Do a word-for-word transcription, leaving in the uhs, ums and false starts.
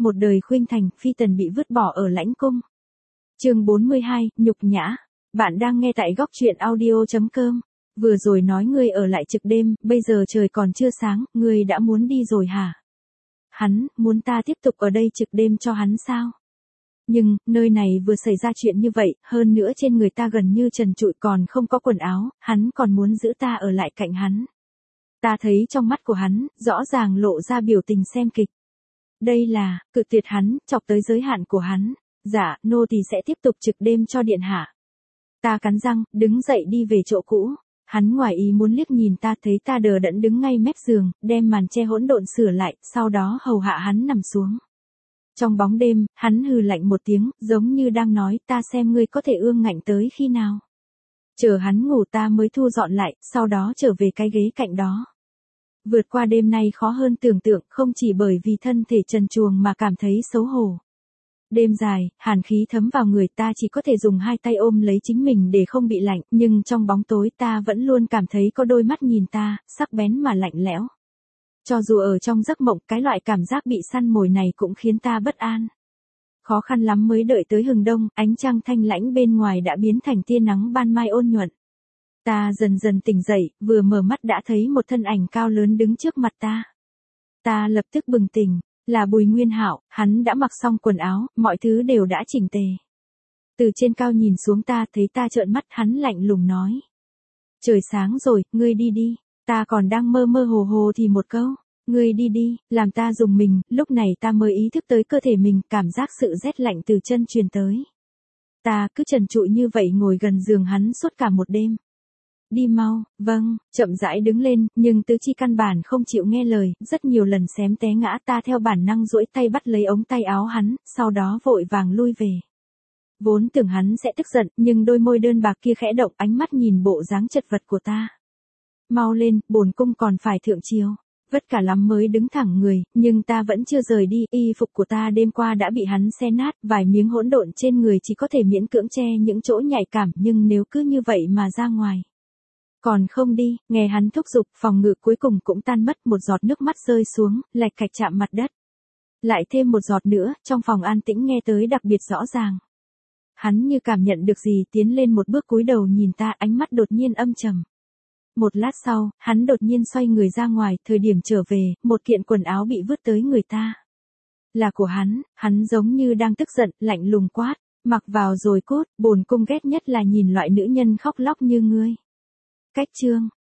một đời khuynh thành, phi tần bị vứt bỏ ở lãnh cung. Chương bốn mươi hai, nhục nhã. Bạn đang nghe tại góc truyện audio chấm com. Vừa rồi nói ngươi ở lại trực đêm, bây giờ trời còn chưa sáng, ngươi đã muốn đi rồi hả? Hắn, muốn ta tiếp tục ở đây trực đêm cho hắn sao? Nhưng, nơi này vừa xảy ra chuyện như vậy, hơn nữa trên người ta gần như trần trụi còn không có quần áo, hắn còn muốn giữ ta ở lại cạnh hắn. Ta thấy trong mắt của hắn, rõ ràng lộ ra biểu tình xem kịch. Đây là, cự tuyệt hắn, chọc tới giới hạn của hắn. Dạ, nô tỳ sẽ tiếp tục trực đêm cho điện hạ. Ta cắn răng, đứng dậy đi về chỗ cũ. Hắn ngoài ý muốn liếc nhìn ta, thấy ta đờ đẫn đứng ngay mép giường, đem màn che hỗn độn sửa lại, sau đó hầu hạ hắn nằm xuống. Trong bóng đêm, hắn hừ lạnh một tiếng, giống như đang nói, ta xem ngươi có thể ương ngạnh tới khi nào. Chờ hắn ngủ ta mới thu dọn lại, sau đó trở về cái ghế cạnh đó. Vượt qua đêm nay khó hơn tưởng tượng, không chỉ bởi vì thân thể trần truồng mà cảm thấy xấu hổ. Đêm dài, hàn khí thấm vào người, ta chỉ có thể dùng hai tay ôm lấy chính mình để không bị lạnh, nhưng trong bóng tối ta vẫn luôn cảm thấy có đôi mắt nhìn ta, sắc bén mà lạnh lẽo. Cho dù ở trong giấc mộng, cái loại cảm giác bị săn mồi này cũng khiến ta bất an. Khó khăn lắm mới đợi tới hừng đông, ánh trăng thanh lãnh bên ngoài đã biến thành tia nắng ban mai ôn nhuận. Ta dần dần tỉnh dậy, vừa mở mắt đã thấy một thân ảnh cao lớn đứng trước mặt ta. Ta lập tức bừng tỉnh, là Bùi Nguyên Hạo, hắn đã mặc xong quần áo, mọi thứ đều đã chỉnh tề. Từ trên cao nhìn xuống ta, thấy ta trợn mắt, hắn lạnh lùng nói. Trời sáng rồi, ngươi đi đi. Ta còn đang mơ mơ hồ hồ thì một câu, ngươi đi đi, làm ta rùng mình, lúc này ta mới ý thức tới cơ thể mình, cảm giác sự rét lạnh từ chân truyền tới. Ta cứ trần trụi như vậy ngồi gần giường hắn suốt cả một đêm. Đi mau, vâng, chậm rãi đứng lên, nhưng tứ chi căn bản không chịu nghe lời, rất nhiều lần xém té ngã, ta theo bản năng duỗi tay bắt lấy ống tay áo hắn, sau đó vội vàng lui về. Vốn tưởng hắn sẽ tức giận, nhưng đôi môi đơn bạc kia khẽ động, ánh mắt nhìn bộ dáng chật vật của ta. Mau lên, bổn cung còn phải thượng triều. Vất cả lắm mới đứng thẳng người, nhưng ta vẫn chưa rời đi, y phục của ta đêm qua đã bị hắn xé nát, vài miếng hỗn độn trên người chỉ có thể miễn cưỡng che những chỗ nhạy cảm, nhưng nếu cứ như vậy mà ra ngoài. Còn không đi, nghe hắn thúc giục, phòng ngự cuối cùng cũng tan mất, một giọt nước mắt rơi xuống, lạch cạch chạm mặt đất. Lại thêm một giọt nữa, trong phòng an tĩnh nghe tới đặc biệt rõ ràng. Hắn như cảm nhận được gì, tiến lên một bước cúi đầu nhìn ta, ánh mắt đột nhiên âm trầm. Một lát sau, hắn đột nhiên xoay người ra ngoài, thời điểm trở về, một kiện quần áo bị vứt tới người ta. Là của hắn, hắn giống như đang tức giận, lạnh lùng quát, mặc vào rồi cút, bổn cung ghét nhất là nhìn loại nữ nhân khóc lóc như ngươi. Cách chương.